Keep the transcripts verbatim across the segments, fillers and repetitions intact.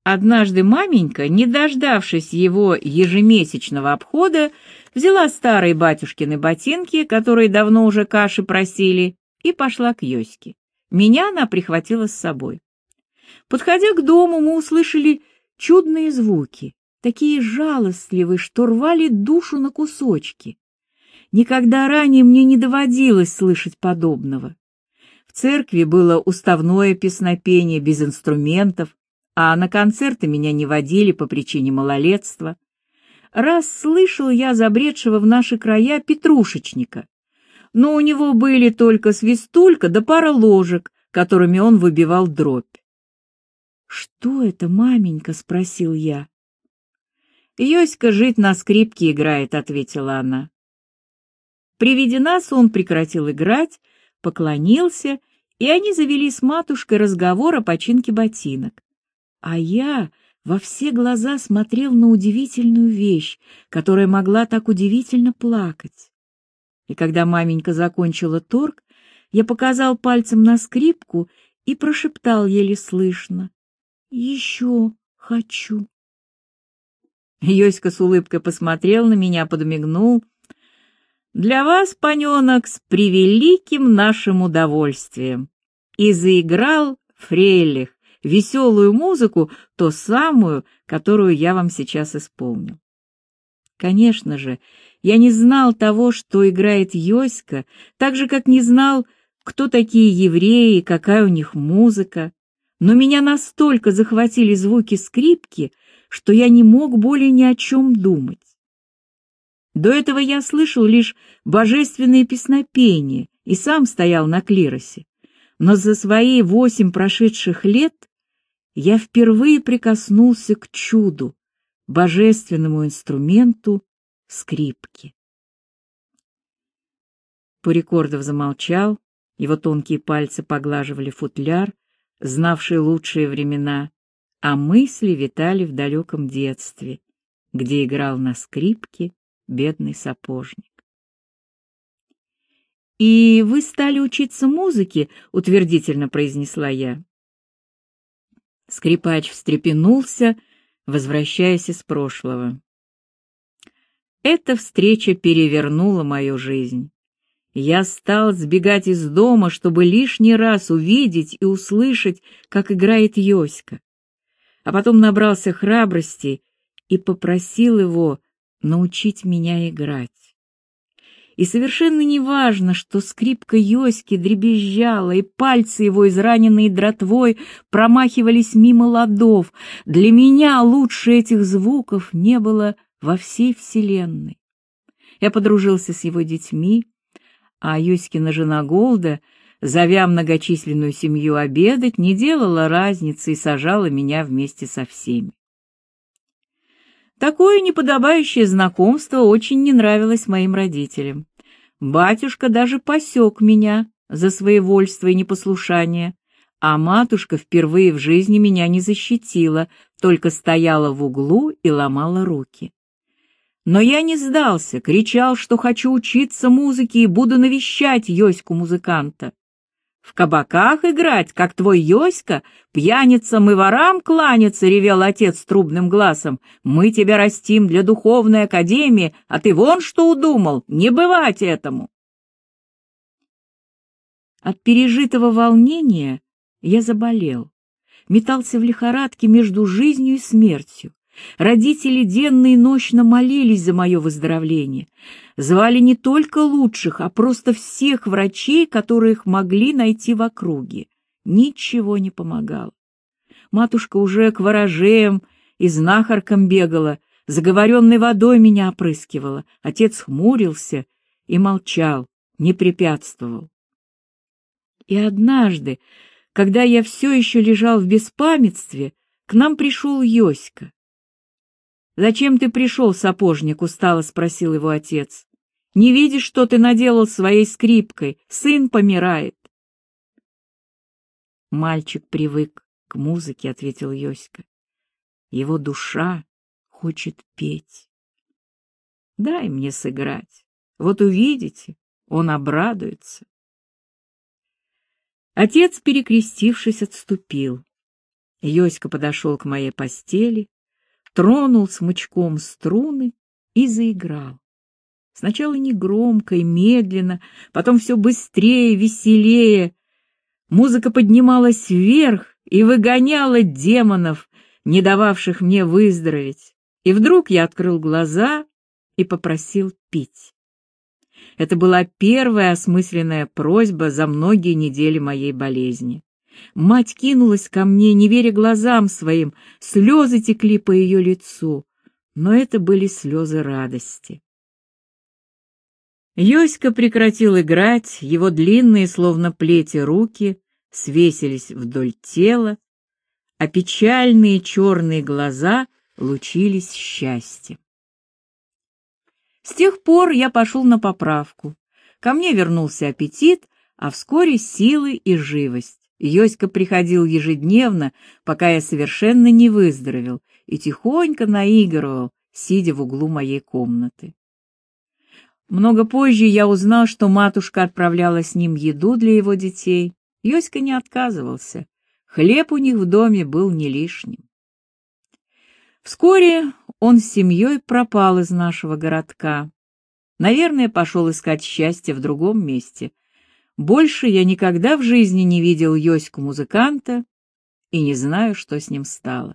Однажды маменька, не дождавшись его ежемесячного обхода, взяла старые батюшкины ботинки, которые давно уже каши просили, и пошла к Йоське. Меня она прихватила с собой. Подходя к дому, мы услышали чудные звуки, такие жалостливые, что рвали душу на кусочки. Никогда ранее мне не доводилось слышать подобного. В церкви было уставное песнопение без инструментов, а на концерты меня не водили по причине малолетства. Раз слышал я забредшего в наши края петрушечника, но у него были только свистулька да пара ложек, которыми он выбивал дробь. «Что это, маменька?» — спросил я. «Йоська жить на скрипке играет», — ответила она. При виде нас он прекратил играть, поклонился, и они завели с матушкой разговор о починке ботинок. А я во все глаза смотрел на удивительную вещь, которая могла так удивительно плакать. И когда маменька закончила торг, я показал пальцем на скрипку и прошептал еле слышно: «Еще хочу». Йоська с улыбкой посмотрел на меня, подмигнул. «Для вас, паненок, с превеликим нашим удовольствием!» И заиграл фрейлих, веселую музыку, ту самую, которую я вам сейчас исполню. Конечно же, я не знал того, что играет Йоська, так же, как не знал, кто такие евреи, какая у них музыка, но меня настолько захватили звуки скрипки, что я не мог более ни о чем думать. До этого я слышал лишь божественные песнопения и сам стоял на клиросе, но за свои восемь прошедших лет я впервые прикоснулся к чуду, божественному инструменту скрипки. Пурикордов замолчал, его тонкие пальцы поглаживали футляр, знавший лучшие времена, а мысли витали в далеком детстве, где играл на скрипке бедный сапожник. «И вы стали учиться музыке?» — утвердительно произнесла я. Скрипач встрепенулся, возвращаясь из прошлого. Эта встреча перевернула мою жизнь. Я стал сбегать из дома, чтобы лишний раз увидеть и услышать, как играет Йоська. А потом набрался храбрости и попросил его научить меня играть. И совершенно не важно, что скрипка Йоськи дребезжала, и пальцы его, израненные дратвой, промахивались мимо ладов. Для меня лучше этих звуков не было во всей вселенной. Я подружился с его детьми, а Йоськина жена Голда, зовя многочисленную семью обедать, не делала разницы и сажала меня вместе со всеми. Такое неподобающее знакомство очень не нравилось моим родителям. Батюшка даже посек меня за своевольство и непослушание, а матушка впервые в жизни меня не защитила, только стояла в углу и ломала руки. Но я не сдался, кричал, что хочу учиться музыке и буду навещать Йоську-музыканта. В кабаках играть, как твой Йоська, пьяницам и ворам кланяться, ревел отец трубным глазом. Мы тебя растим для духовной академии, а ты вон что удумал, не бывать этому. От пережитого волнения я заболел, метался в лихорадке между жизнью и смертью. Родители денно и нощно молились за мое выздоровление. Звали не только лучших, а просто всех врачей, которых могли найти в округе. Ничего не помогало. Матушка уже к ворожеям и знахаркам бегала, заговоренной водой меня опрыскивала. Отец хмурился и молчал, не препятствовал. И однажды, когда я все еще лежал в беспамятстве, к нам пришел Йоська. «Зачем ты пришел, сапожник?» — устало спросил его отец. «Не видишь, что ты наделал своей скрипкой? Сын помирает». «Мальчик привык к музыке», — ответил Йоська. «Его душа хочет петь. Дай мне сыграть. Вот увидите, он обрадуется». Отец, перекрестившись, отступил. Йоська подошел к моей постели, тронул смычком струны и заиграл. Сначала негромко и медленно, потом все быстрее, веселее. Музыка поднималась вверх и выгоняла демонов, не дававших мне выздороветь. И вдруг я открыл глаза и попросил пить. Это была первая осмысленная просьба за многие недели моей болезни. Мать кинулась ко мне, не веря глазам своим, слезы текли по ее лицу, но это были слезы радости. Йоська прекратил играть, его длинные, словно плети, руки свесились вдоль тела, а печальные черные глаза лучились счастьем. С тех пор я пошел на поправку. Ко мне вернулся аппетит, а вскоре силы и живость. Йоська приходил ежедневно, пока я совершенно не выздоровел, и тихонько наигрывал, сидя в углу моей комнаты. Много позже я узнал, что матушка отправляла с ним еду для его детей. Йоська не отказывался. Хлеб у них в доме был не лишним. Вскоре он с семьей пропал из нашего городка. Наверное, пошел искать счастье в другом месте. Больше я никогда в жизни не видел Йоську-музыканта и не знаю, что с ним стало.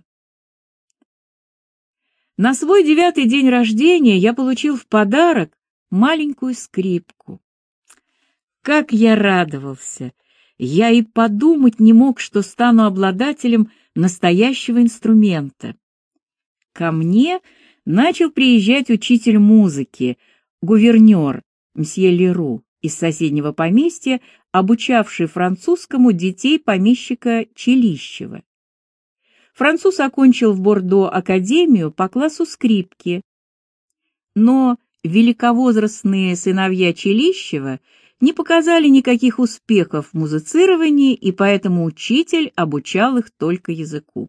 На свой девятый день рождения я получил в подарок маленькую скрипку. Как я радовался! Я и подумать не мог, что стану обладателем настоящего инструмента. Ко мне начал приезжать учитель музыки, гувернер, мсье Леру, из соседнего поместья, обучавший французскому детей помещика Челищева. Француз окончил в Бордо академию по классу скрипки, но великовозрастные сыновья Челищева не показали никаких успехов в музицировании, и поэтому учитель обучал их только языку.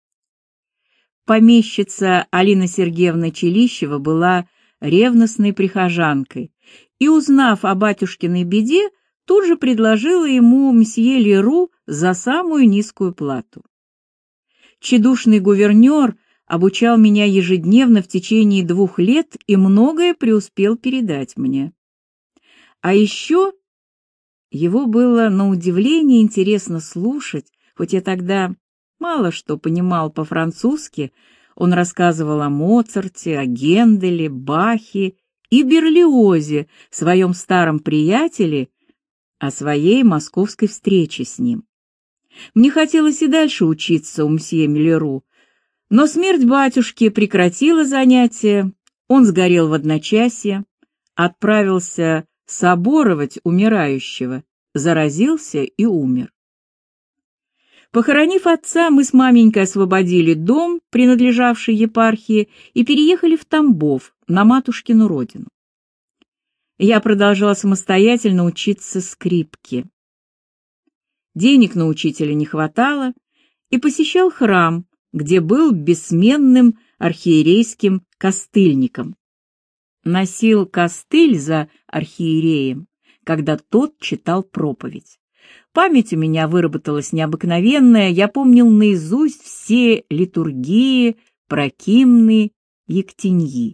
Помещица Алина Сергеевна Челищева была ревностной прихожанкой, и, узнав о батюшкиной беде, тут же предложила ему мсье Леру за самую низкую плату. Тщедушный гувернер обучал меня ежедневно в течение двух лет и многое преуспел передать мне. А еще его было на удивление интересно слушать, хоть я тогда мало что понимал по-французски. Он рассказывал о Моцарте, о Генделе, Бахе и Берлиозе, своем старом приятеле, о своей московской встрече с ним. Мне хотелось и дальше учиться у мсье Леру, но смерть батюшки прекратила занятия, он сгорел в одночасье, отправился соборовать умирающего, заразился и умер. Похоронив отца, мы с маменькой освободили дом, принадлежавший епархии, и переехали в Тамбов, на матушкину родину. Я продолжала самостоятельно учиться скрипке. Денег на учителя не хватало, и посещал храм, где был бессменным архиерейским костыльником. Носил костыль за архиереем, когда тот читал проповедь. Память у меня выработалась необыкновенная, я помнил наизусть все литургии, прокимны, ектеньи.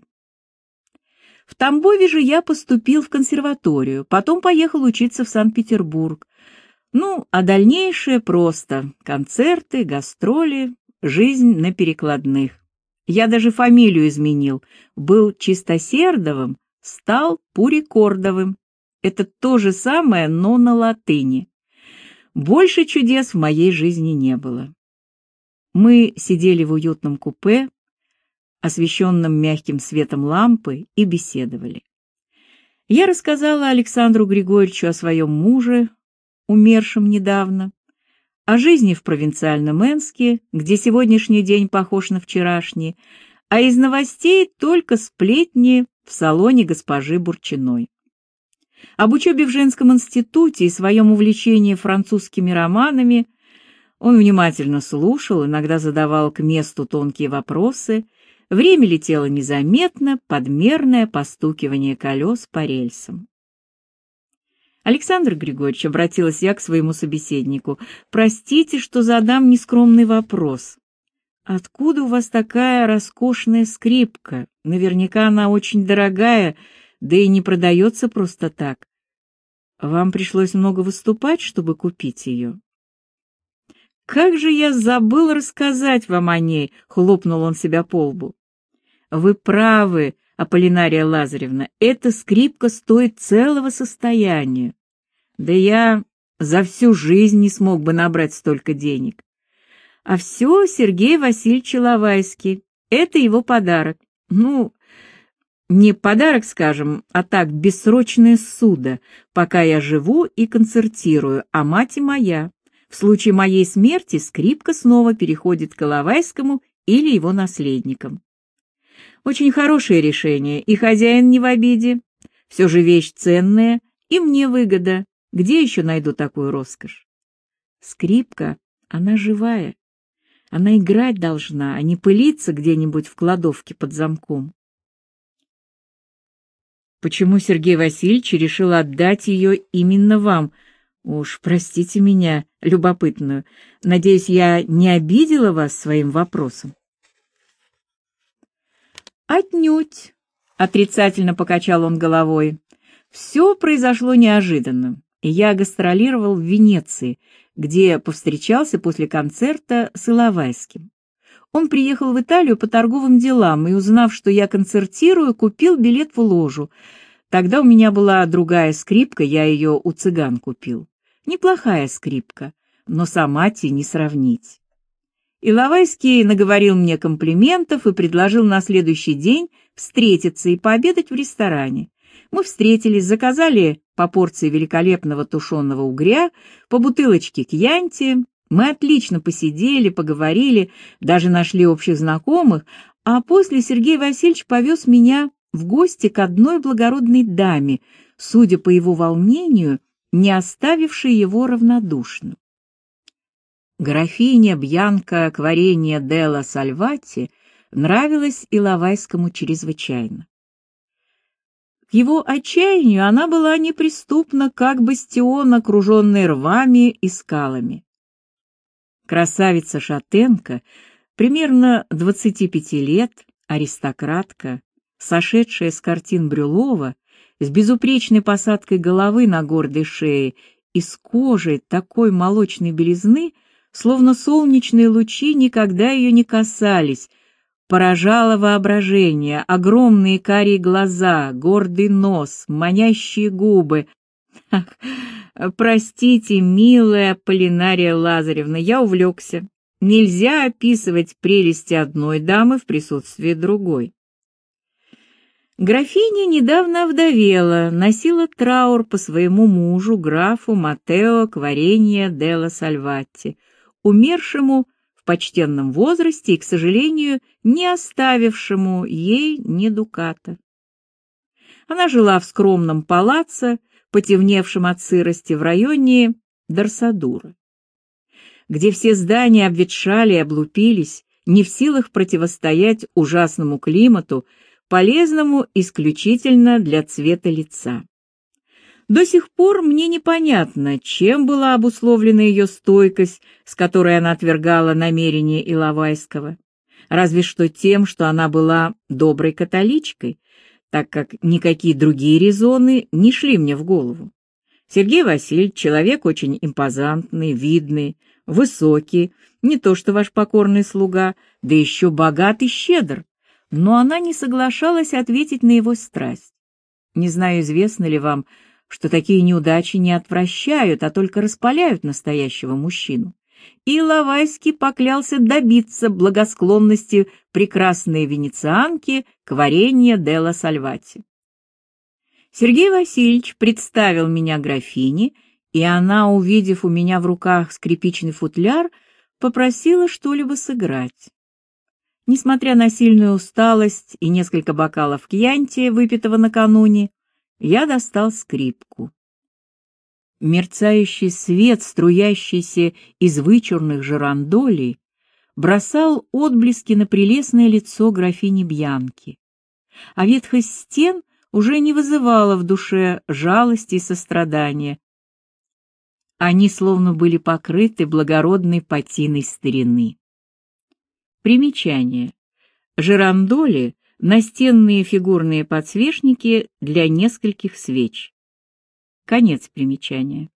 В Тамбове же я поступил в консерваторию, потом поехал учиться в Санкт-Петербург. Ну, а дальнейшее просто: концерты, гастроли, жизнь на перекладных. Я даже фамилию изменил, был Чистосердовым, стал Пурикордовым. Это то же самое, но на латыни. Больше чудес в моей жизни не было. Мы сидели в уютном купе, освещенном мягким светом лампы, и беседовали. Я рассказала Александру Григорьевичу о своем муже, умершем недавно, о жизни в провинциальном Энске, где сегодняшний день похож на вчерашний, а из новостей только сплетни в салоне госпожи Бурчиной. Об учебе в женском институте и своем увлечении французскими романами он внимательно слушал, иногда задавал к месту тонкие вопросы. Время летело незаметно, под мерное постукивание колес по рельсам. Александр Григорьевич, обратилась я к своему собеседнику, простите, что задам нескромный вопрос. Откуда у вас такая роскошная скрипка? Наверняка она очень дорогая, да и не продается просто так. Вам пришлось много выступать, чтобы купить ее? Как же я забыл рассказать вам о ней, хлопнул он себя по лбу. Вы правы, Аполлинария Лазаревна, эта скрипка стоит целого состояния. Да я за всю жизнь не смог бы набрать столько денег. А все Сергей Васильевич Иловайский. Это его подарок. Ну, не подарок, скажем, а так бессрочное ссуда, пока я живу и концертирую, а мать и моя. В случае моей смерти скрипка снова переходит к Иловайскому или его наследникам. Очень хорошее решение, и хозяин не в обиде. Все же вещь ценная, и мне выгода. Где еще найду такую роскошь? Скрипка, она живая. Она играть должна, а не пылиться где-нибудь в кладовке под замком. Почему Сергей Васильевич решил отдать ее именно вам? Уж простите меня, любопытную. Надеюсь, я не обидела вас своим вопросом? Отнюдь, отрицательно покачал он головой. Все произошло неожиданно, и я гастролировал в Венеции, где повстречался после концерта с Иловайским. Он приехал в Италию по торговым делам и, узнав, что я концертирую, купил билет в ложу. Тогда у меня была другая скрипка, я ее у цыган купил. Неплохая скрипка, но с Амати не сравнить. Иловайский наговорил мне комплиментов и предложил на следующий день встретиться и пообедать в ресторане. Мы встретились, заказали по порции великолепного тушеного угря, по бутылочке кьянти. Мы отлично посидели, поговорили, даже нашли общих знакомых, а после Сергей Васильевич повез меня в гости к одной благородной даме, судя по его волнению, не оставившей его равнодушным. Графиня Бьянка Кваренья делла Сальвати нравилась Иловайскому чрезвычайно. К его отчаянию она была неприступна, как бастион, окруженный рвами и скалами. Красавица-шатенка, примерно двадцати пяти лет, аристократка, сошедшая с картин Брюлова, с безупречной посадкой головы на гордой шее и с кожей такой молочной белизны, словно солнечные лучи никогда ее не касались, поражало воображение, огромные карие глаза, гордый нос, манящие губы. Ах, простите, милая Аполлинария Лазаревна, я увлекся. Нельзя описывать прелести одной дамы в присутствии другой. Графиня недавно овдовела, носила траур по своему мужу, графу Маттео Кваренья делла Сальвати, умершему в почтенном возрасте и, к сожалению, не оставившему ей ни дуката. Она жила в скромном палаццо, потемневшем от сырости в районе Дорсадура, где все здания обветшали и облупились, не в силах противостоять ужасному климату, полезному исключительно для цвета лица. До сих пор мне непонятно, чем была обусловлена ее стойкость, с которой она отвергала намерения Иловайского. Разве что тем, что она была доброй католичкой, так как никакие другие резоны не шли мне в голову. Сергей Васильевич — человек очень импозантный, видный, высокий, не то что ваш покорный слуга, да еще богат и щедр, но она не соглашалась ответить на его страсть. Не знаю, известно ли вам, что такие неудачи не отвращают, а только распаляют настоящего мужчину. И Иловайский поклялся добиться благосклонности прекрасной венецианки Кваренья делла Сальвати. Сергей Васильевич представил меня графине, и она, увидев у меня в руках скрипичный футляр, попросила что-либо сыграть. Несмотря на сильную усталость и несколько бокалов кьянти, выпитого накануне, я достал скрипку. Мерцающий свет, струящийся из вычурных жерандолей, бросал отблески на прелестное лицо графини Бьянки, а ветхость стен уже не вызывало в душе жалости и сострадания. Они словно были покрыты благородной патиной старины. Примечание. Жирандоли — настенные фигурные подсвечники для нескольких свеч. Конец примечания.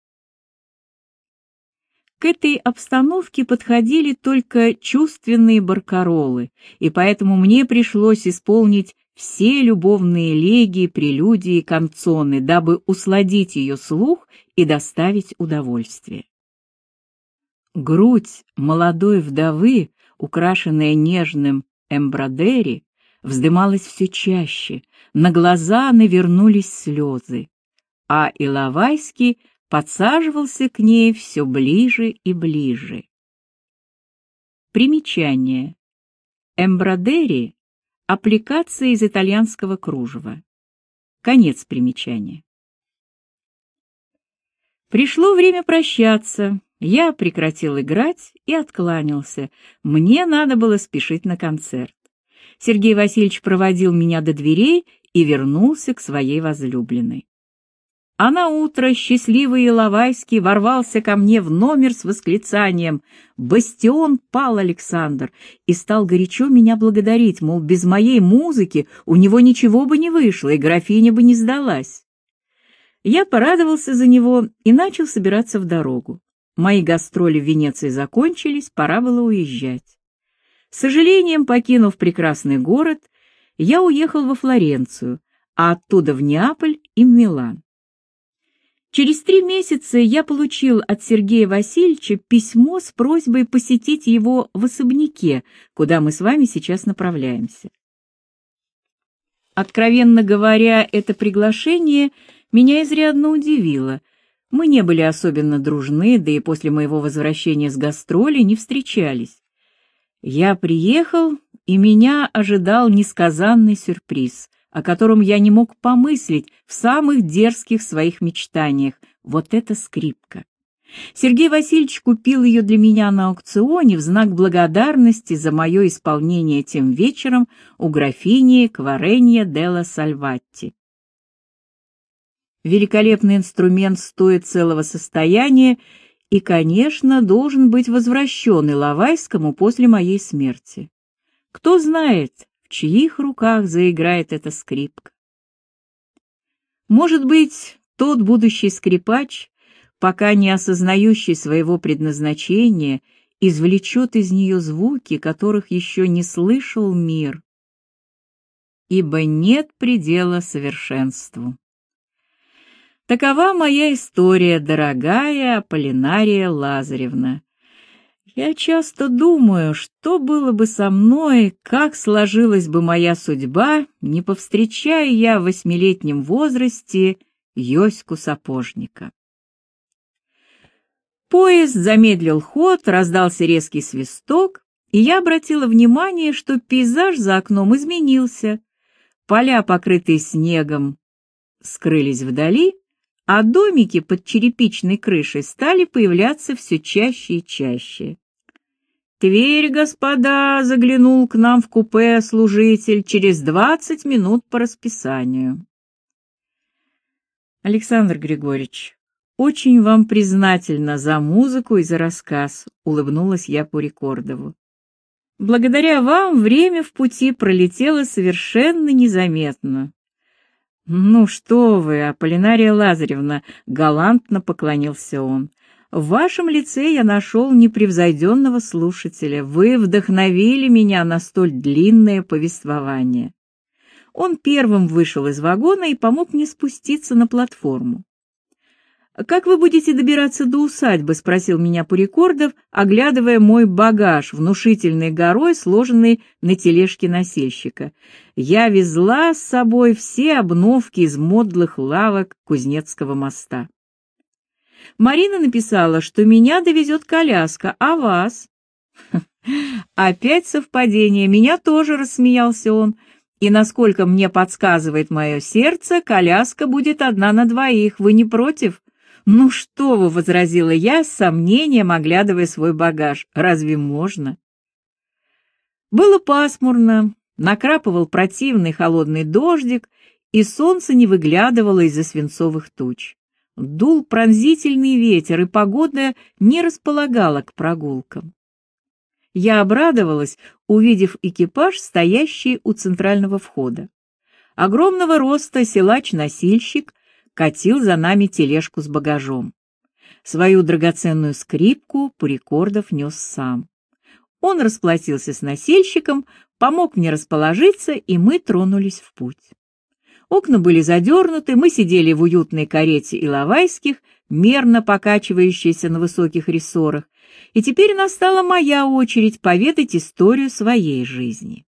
К этой обстановке подходили только чувственные баркароллы, и поэтому мне пришлось исполнить все любовные элегии, прелюдии и канцоны, дабы усладить ее слух и доставить удовольствие. Грудь молодой вдовы, украшенная нежным эмбродери, вздымалась все чаще, на глаза навернулись слезы, а Иловайский подсаживался к ней все ближе и ближе. Примечание. Эмбродери — аппликация из итальянского кружева. Конец примечания. Пришло время прощаться. Я прекратил играть и откланялся. Мне надо было спешить на концерт. Сергей Васильевич проводил меня до дверей и вернулся к своей возлюбленной. А на утро счастливый Иловайский ворвался ко мне в номер с восклицанием: «Бастион пал, Александр!» и стал горячо меня благодарить, мол, без моей музыки у него ничего бы не вышло, и графиня бы не сдалась. Я порадовался за него и начал собираться в дорогу. Мои гастроли в Венеции закончились, пора было уезжать. С сожалением, покинув прекрасный город, я уехал во Флоренцию, а оттуда в Неаполь и в Милан. Через три месяца я получил от Сергея Васильевича письмо с просьбой посетить его в особняке, куда мы с вами сейчас направляемся. Откровенно говоря, это приглашение меня изрядно удивило. Мы не были особенно дружны, да и после моего возвращения с гастролей не встречались. Я приехал, и меня ожидал несказанный сюрприз, о котором я не мог помыслить в самых дерзких своих мечтаниях. Вот эта скрипка. Сергей Васильевич купил ее для меня на аукционе в знак благодарности за мое исполнение тем вечером у графини Кваренья делла Сальватти. Великолепный инструмент стоит целого состояния и, конечно, должен быть возвращен Иловайскому после моей смерти. Кто знает, в чьих руках заиграет эта скрипка. Может быть, тот будущий скрипач, пока не осознающий своего предназначения, извлечет из нее звуки, которых еще не слышал мир. Ибо нет предела совершенству. Такова моя история, дорогая Аполлинария Лазаревна. Я часто думаю, что было бы со мной, как сложилась бы моя судьба, не повстречая я в восьмилетнем возрасте Йоську Сапожника. Поезд замедлил ход, раздался резкий свисток, и я обратила внимание, что пейзаж за окном изменился. Поля, покрытые снегом, скрылись вдали, а домики под черепичной крышей стали появляться все чаще и чаще. «Тверь, господа!» — заглянул к нам в купе служитель через двадцать минут по расписанию. Александр Григорьевич, очень вам признательна за музыку и за рассказ, — улыбнулась я Пурикордову. Благодаря вам время в пути пролетело совершенно незаметно. «Ну что вы, Аполлинария Лазаревна!» — галантно поклонился он. «В вашем лице я нашел непревзойденного слушателя. Вы вдохновили меня на столь длинное повествование». Он первым вышел из вагона и помог мне спуститься на платформу. «Как вы будете добираться до усадьбы?» — спросил меня Пурикордов, оглядывая мой багаж, внушительной горой, сложенный на тележке носильщика. Я везла с собой все обновки из модных лавок Кузнецкого моста. Марина написала, что меня довезет коляска, а вас? Опять совпадение, меня тоже, рассмеялся он. И, насколько мне подсказывает мое сердце, коляска будет одна на двоих, вы не против? «Ну что вы», — возразила я, с сомнением оглядывая свой багаж, — «разве можно?» Было пасмурно, накрапывал противный холодный дождик, и солнце не выглядывало из-за свинцовых туч. Дул пронзительный ветер, и погода не располагала к прогулкам. Я обрадовалась, увидев экипаж, стоящий у центрального входа. Огромного роста силач-носильщик катил за нами тележку с багажом. Свою драгоценную скрипку Пурикордов нес сам. Он расплатился с носильщиком, помог мне расположиться, и мы тронулись в путь. Окна были задернуты, мы сидели в уютной карете Иловайских, мерно покачивающейся на высоких рессорах, и теперь настала моя очередь поведать историю своей жизни.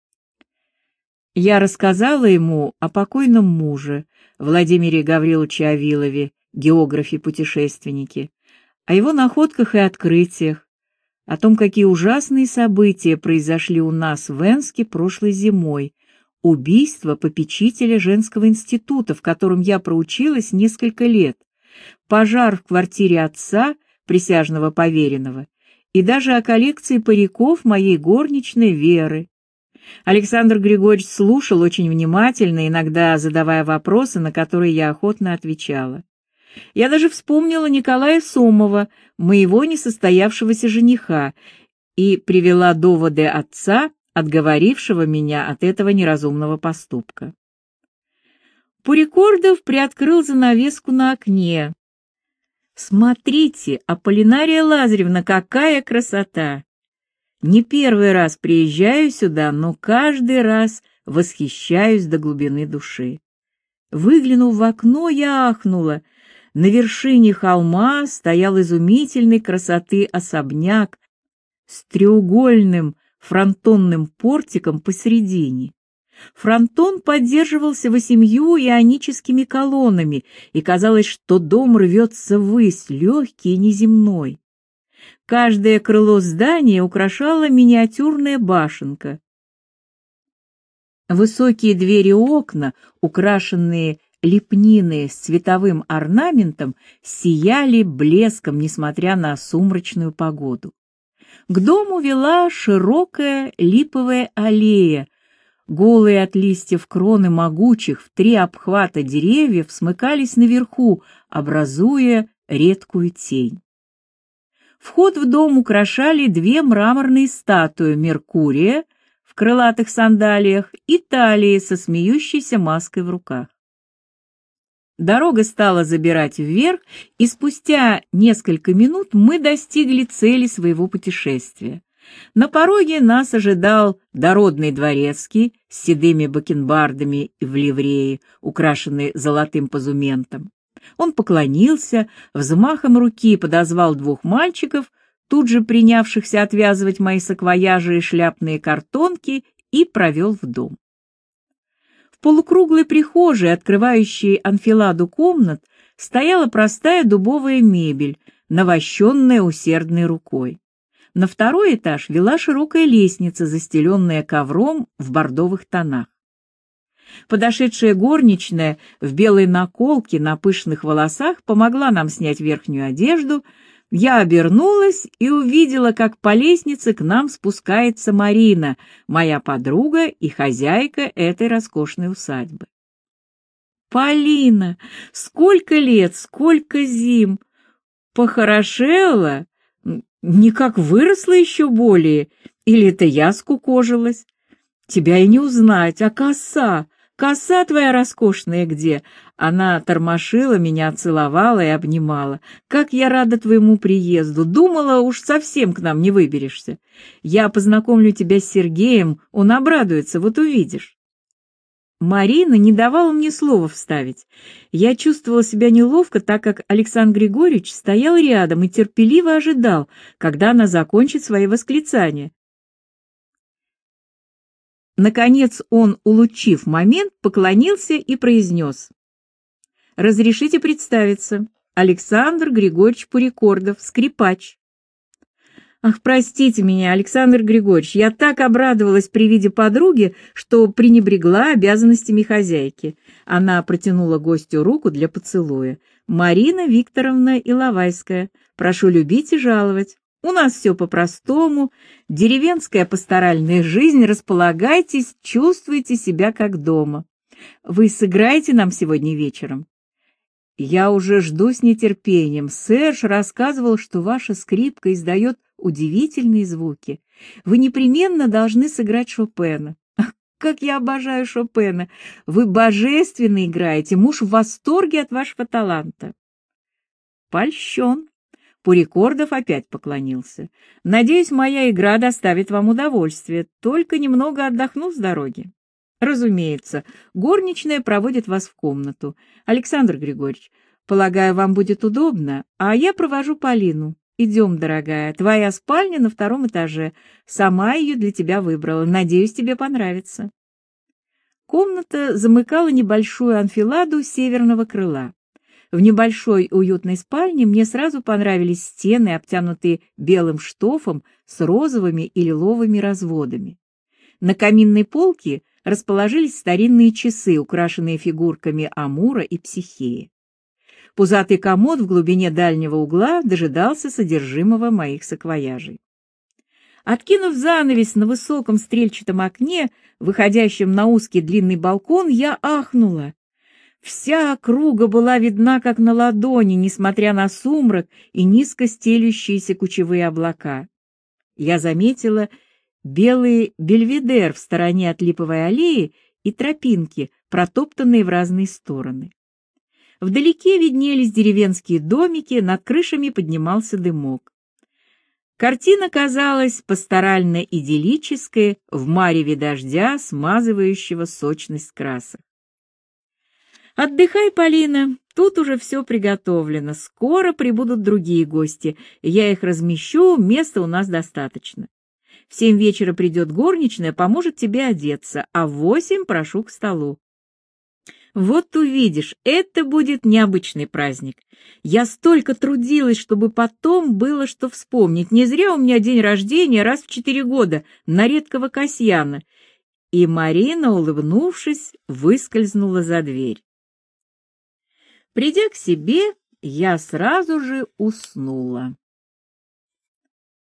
Я рассказала ему о покойном муже, Владимире Гавриловиче Авилове, географе-путешественнике, о его находках и открытиях, о том, какие ужасные события произошли у нас в Энске прошлой зимой, убийство попечителя женского института, в котором я проучилась несколько лет, пожар в квартире отца, присяжного поверенного, и даже о коллекции париков моей горничной Веры. Александр Григорьевич слушал очень внимательно, иногда задавая вопросы, на которые я охотно отвечала. Я даже вспомнила Николая Сомова, моего несостоявшегося жениха, и привела доводы отца, отговорившего меня от этого неразумного поступка. Пурикордов приоткрыл занавеску на окне. «Смотрите, Аполлинария Лазаревна, какая красота! Не первый раз приезжаю сюда, но каждый раз восхищаюсь до глубины души. Выглянув в окно, я ахнула. На вершине холма стоял изумительной красоты особняк с треугольным фронтонным портиком посередине. Фронтон поддерживался восемью ионическими колоннами, и казалось, что дом рвется ввысь, легкий и неземной. Каждое крыло здания украшала миниатюрная башенка. Высокие двери и окна, украшенные лепниной с цветовым орнаментом, сияли блеском, несмотря на сумрачную погоду. К дому вела широкая липовая аллея. Голые от листьев кроны могучих в три обхвата деревьев смыкались наверху, образуя редкую тень. Вход в дом украшали две мраморные статуи Меркурия в крылатых сандалиях и Талии со смеющейся маской в руках. Дорога стала забирать вверх, и спустя несколько минут мы достигли цели своего путешествия. На пороге нас ожидал дородный дворецкий с седыми бакенбардами и в ливрее, украшенный золотым позументом. Он поклонился, взмахом руки подозвал двух мальчиков, тут же принявшихся отвязывать мои саквояжи и шляпные картонки, и провел в дом. В полукруглой прихожей, открывающей анфиладу комнат, стояла простая дубовая мебель, навощенная усердной рукой. На второй этаж вела широкая лестница, застеленная ковром в бордовых тонах. Подошедшая горничная в белой наколке на пышных волосах помогла нам снять верхнюю одежду. Я обернулась и увидела, как по лестнице к нам спускается Марина, моя подруга и хозяйка этой роскошной усадьбы. «Полина, сколько лет, сколько зим! Похорошела? Никак выросла еще более? Или это я скукожилась? Тебя и не узнать, а коса! Коса твоя роскошная где?» Она тормошила меня, целовала и обнимала. «Как я рада твоему приезду! Думала, уж совсем к нам не выберешься. Я познакомлю тебя с Сергеем, он обрадуется, вот увидишь». Марина не давала мне слова вставить. Я чувствовала себя неловко, так как Александр Григорьевич стоял рядом и терпеливо ожидал, когда она закончит свои восклицания. Наконец он, улучив момент, поклонился и произнес: «Разрешите представиться, Александр Григорьевич Пурикордов, скрипач». «Ах, простите меня, Александр Григорьевич, я так обрадовалась при виде подруги, что пренебрегла обязанностями хозяйки». Она протянула гостю руку для поцелуя. «Марина Викторовна Иловайская, прошу любить и жаловать. У нас все по-простому, деревенская пасторальная жизнь, располагайтесь, чувствуйте себя как дома. Вы сыграете нам сегодня вечером? Я уже жду с нетерпением. Серж рассказывал, что ваша скрипка издает удивительные звуки. Вы непременно должны сыграть Шопена. Ах, как я обожаю Шопена! Вы божественно играете, муж в восторге от вашего таланта. Польщен. Пурикордов опять поклонился. Надеюсь, моя игра доставит вам удовольствие. Только немного отдохну с дороги. Разумеется, горничная проводит вас в комнату. Александр Григорьевич, полагаю, вам будет удобно, а я провожу Полину. Идем, дорогая, твоя спальня на втором этаже. Сама ее для тебя выбрала. Надеюсь, тебе понравится. Комната замыкала небольшую анфиладу северного крыла. В небольшой уютной спальне мне сразу понравились стены, обтянутые белым штофом с розовыми и лиловыми разводами. На каминной полке расположились старинные часы, украшенные фигурками Амура и Психеи. Пузатый комод в глубине дальнего угла дожидался содержимого моих саквояжей. Откинув занавес на высоком стрельчатом окне, выходящем на узкий длинный балкон, я ахнула. Вся округа была видна как на ладони, несмотря на сумрак и низко стелющиеся кучевые облака. Я заметила белый бельведер в стороне от липовой аллеи и тропинки, протоптанные в разные стороны. Вдалеке виднелись деревенские домики, над крышами поднимался дымок. Картина казалась пасторально-идиллической в мареве дождя, смазывающего сочность красок. «Отдыхай, Полина, тут уже все приготовлено, скоро прибудут другие гости, я их размещу, места у нас достаточно. В семь вечера придет горничная, поможет тебе одеться, а в восемь прошу к столу. Вот увидишь, это будет необычный праздник. Я столько трудилась, чтобы потом было что вспомнить. Не зря у меня день рождения раз в четыре года, на редкого Касьяна». И Марина, улыбнувшись, выскользнула за дверь. Придя к себе, я сразу же уснула.